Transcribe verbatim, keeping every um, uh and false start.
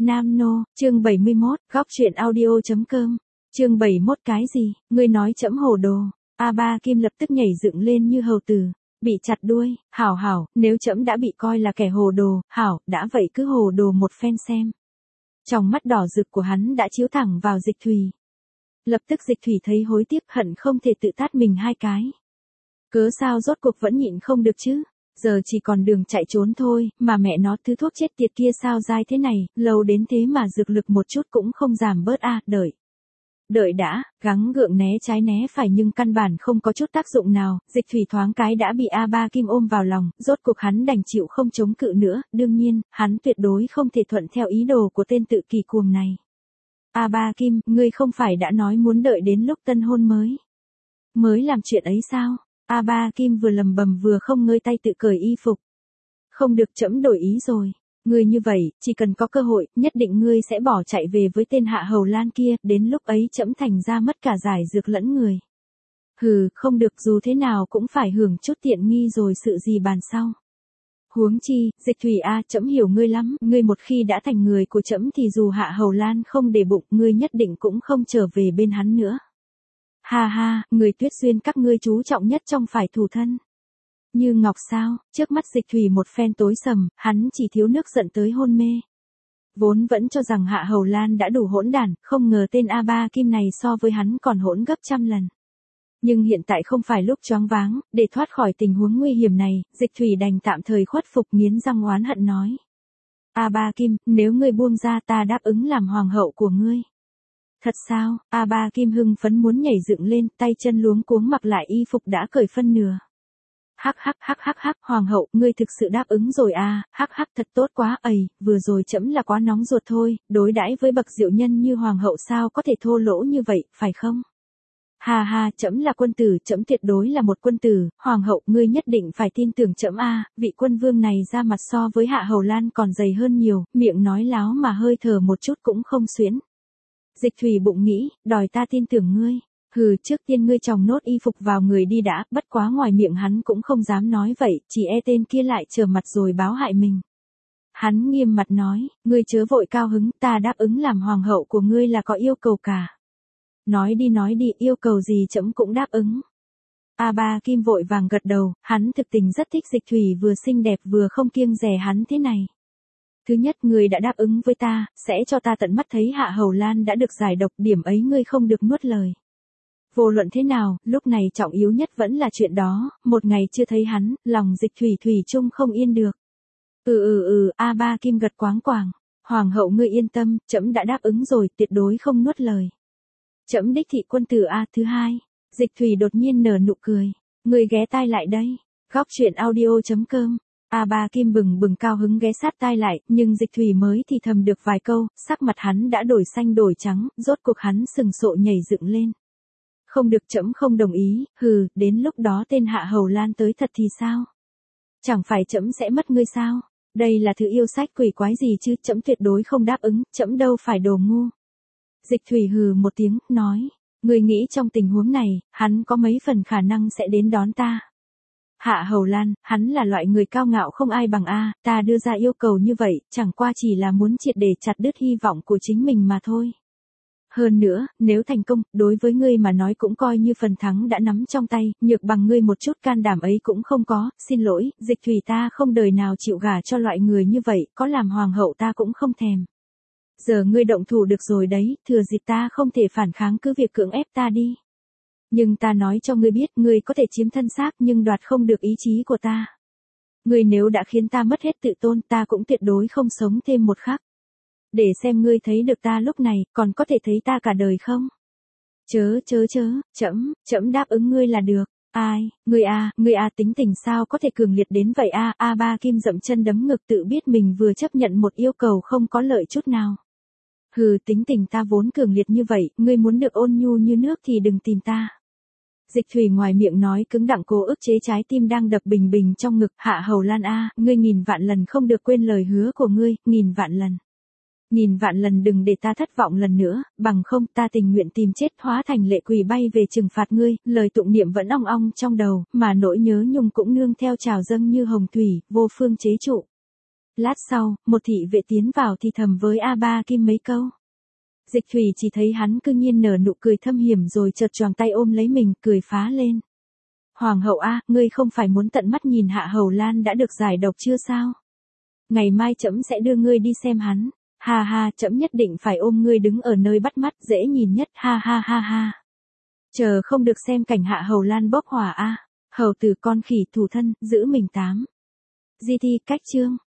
Nam Nô, chương bảy mươi mốt, góc truyện audio.com, chương bảy mươi mốt cái gì, ngươi nói trẫm hồ đồ, A Ba Kim lập tức nhảy dựng lên như hầu tử, bị chặt đuôi, hảo hảo, nếu trẫm đã bị coi là kẻ hồ đồ, hảo, đã vậy cứ hồ đồ một phen xem. Trong mắt đỏ rực của hắn đã chiếu thẳng vào Dịch Thùy. Lập tức Dịch Thùy thấy hối tiếc hận không thể tự tát mình hai cái. Cớ sao rốt cuộc vẫn nhịn không được chứ? Giờ chỉ còn đường chạy trốn thôi, mà mẹ nó thứ thuốc chết tiệt kia sao dai thế này, lâu đến thế mà dược lực một chút cũng không giảm bớt a, à, đợi. Đợi đã, gắng gượng né trái né phải nhưng căn bản không có chút tác dụng nào, Dịch Thùy thoáng cái đã bị A Ba Kim ôm vào lòng, rốt cuộc hắn đành chịu không chống cự nữa, đương nhiên, hắn tuyệt đối không thể thuận theo ý đồ của tên tự kỳ cuồng này. A Ba Kim, ngươi không phải đã nói muốn đợi đến lúc tân hôn mới. Mới làm chuyện ấy sao? A Ba Kim vừa lầm bầm vừa không ngơi tay tự cởi y phục. Không được, trẫm đổi ý rồi. Ngươi như vậy, chỉ cần có cơ hội, nhất định ngươi sẽ bỏ chạy về với tên Hạ Hầu Lan kia, đến lúc ấy trẫm thành ra mất cả giải dược lẫn người. Hừ, không được, dù thế nào cũng phải hưởng chút tiện nghi rồi sự gì bàn sau. Huống chi, Dịch Thùy a, trẫm hiểu ngươi lắm, ngươi một khi đã thành người của trẫm thì dù Hạ Hầu Lan không để bụng, ngươi nhất định cũng không trở về bên hắn nữa. Ha ha, người Tuyết Xuyên các ngươi chú trọng nhất trong phải thủ thân. Như Ngọc sao, trước mắt Dịch Thùy một phen tối sầm, hắn chỉ thiếu nước giận tới hôn mê. Vốn vẫn cho rằng Hạ Hầu Lan đã đủ hỗn đản, không ngờ tên A Ba Kim này so với hắn còn hỗn gấp trăm lần. Nhưng hiện tại không phải lúc choáng váng, để thoát khỏi tình huống nguy hiểm này, Dịch Thùy đành tạm thời khuất phục, nghiến răng oán hận nói. A Ba Kim, nếu ngươi buông ra ta đáp ứng làm hoàng hậu của ngươi. Thật sao? A Ba Kim hưng phấn muốn nhảy dựng lên, tay chân luống cuống mặc lại y phục đã cởi phân nửa. Hắc hắc hắc hắc hắc, hoàng hậu, ngươi thực sự đáp ứng rồi à, hắc hắc thật tốt quá, ầy, vừa rồi trẫm là quá nóng ruột thôi, đối đãi với bậc diệu nhân như hoàng hậu sao có thể thô lỗ như vậy, phải không? Ha ha, trẫm là quân tử, trẫm tuyệt đối là một quân tử, hoàng hậu, ngươi nhất định phải tin tưởng trẫm a, vị quân vương này ra mặt so với Hạ Hầu Lan còn dày hơn nhiều, miệng nói láo mà hơi thở một chút cũng không xuyến. Dịch Thùy bụng nghĩ, đòi ta tin tưởng ngươi. Hừ, trước tiên ngươi tròng nốt y phục vào người đi đã, bất quá ngoài miệng hắn cũng không dám nói vậy, chỉ e tên kia lại trở mặt rồi báo hại mình. Hắn nghiêm mặt nói, ngươi chớ vội cao hứng, ta đáp ứng làm hoàng hậu của ngươi là có yêu cầu cả. Nói đi nói đi, yêu cầu gì trẫm cũng đáp ứng. A Ba Kim vội vàng gật đầu, hắn thực tình rất thích Dịch Thùy vừa xinh đẹp vừa không kiêng dè hắn thế này. Thứ nhất, ngươi đã đáp ứng với ta, sẽ cho ta tận mắt thấy Hạ Hầu Lan đã được giải độc, điểm ấy ngươi không được nuốt lời. Vô luận thế nào, lúc này trọng yếu nhất vẫn là chuyện đó, một ngày chưa thấy hắn, lòng Dịch Thùy thủy chung không yên được. Ừ ừ ừ, A Ba Kim gật quáng quàng, hoàng hậu ngươi yên tâm, trẫm đã đáp ứng rồi, tuyệt đối không nuốt lời. Trẫm đích thị quân tử a. Thứ hai, Dịch Thùy đột nhiên nở nụ cười, ngươi ghé tai lại đây, góc truyện audio.com. A Ba Kim bừng bừng cao hứng ghé sát tai lại, nhưng Dịch Thùy mới thì thầm được vài câu, sắc mặt hắn đã đổi xanh đổi trắng, rốt cuộc hắn sừng sộ nhảy dựng lên. Không được, trẫm không đồng ý, hừ, đến lúc đó tên Hạ Hầu Lan tới thật thì sao? Chẳng phải trẫm sẽ mất ngươi sao? Đây là thứ yêu sách quỷ quái gì chứ, trẫm tuyệt đối không đáp ứng, trẫm đâu phải đồ ngu. Dịch Thùy hừ một tiếng, nói, ngươi nghĩ trong tình huống này, hắn có mấy phần khả năng sẽ đến đón ta? Hạ Hầu Lan, hắn là loại người cao ngạo không ai bằng a, ta đưa ra yêu cầu như vậy, chẳng qua chỉ là muốn triệt để chặt đứt hy vọng của chính mình mà thôi. Hơn nữa, nếu thành công, đối với ngươi mà nói cũng coi như phần thắng đã nắm trong tay, nhược bằng ngươi một chút can đảm ấy cũng không có, xin lỗi, Dịch Thùy ta không đời nào chịu gả cho loại người như vậy, có làm hoàng hậu ta cũng không thèm. Giờ ngươi động thủ được rồi đấy, thừa dịp ta không thể phản kháng cứ việc cưỡng ép ta đi. Nhưng ta nói cho ngươi biết, ngươi có thể chiếm thân xác nhưng đoạt không được ý chí của ta. Ngươi nếu đã khiến ta mất hết tự tôn, ta cũng tuyệt đối không sống thêm một khắc. Để xem ngươi thấy được ta lúc này, còn có thể thấy ta cả đời không? Chớ chớ chớ, trẫm, trẫm đáp ứng ngươi là được. Ai, ngươi a, ngươi a tính tình sao có thể cường liệt đến vậy a? A Ba Kim dậm chân đấm ngực tự biết mình vừa chấp nhận một yêu cầu không có lợi chút nào. Hừ, tính tình ta vốn cường liệt như vậy, ngươi muốn được ôn nhu như nước thì đừng tìm ta. Dịch Thùy ngoài miệng nói cứng đặng cố ức chế trái tim đang đập bình bình trong ngực. Hạ Hầu Lan a, ngươi nghìn vạn lần không được quên lời hứa của ngươi, nghìn vạn lần. Nghìn vạn lần đừng để ta thất vọng lần nữa, bằng không ta tình nguyện tìm chết hóa thành lệ quỷ bay về trừng phạt ngươi, lời tụng niệm vẫn ong ong trong đầu, mà nỗi nhớ nhung cũng nương theo trào dâng như hồng thủy, vô phương chế trụ. Lát sau, một thị vệ tiến vào thì thầm với A Ba Kim mấy câu. Dịch Thủy chỉ thấy hắn cư nhiên nở nụ cười thâm hiểm rồi chợt choàng tay ôm lấy mình, cười phá lên. Hoàng hậu a, ngươi không phải muốn tận mắt nhìn Hạ Hầu Lan đã được giải độc chưa sao? Ngày mai trẫm sẽ đưa ngươi đi xem hắn. Ha ha, trẫm nhất định phải ôm ngươi đứng ở nơi bắt mắt dễ nhìn nhất, ha ha ha ha. Chờ không được xem cảnh Hạ Hầu Lan bốc hỏa a. Hầu tử con khỉ thủ thân, giữ mình tám. Di thi cách chương.